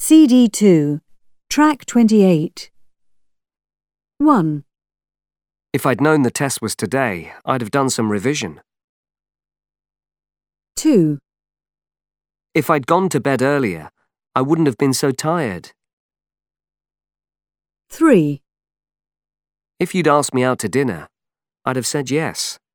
CD2, Track 28. 1, If I'd known the test was today, I'd have done some revision. 2, If I'd gone to bed earlier, I wouldn't have been so tired. 3, If you'd asked me out to dinner, I'd have said yes.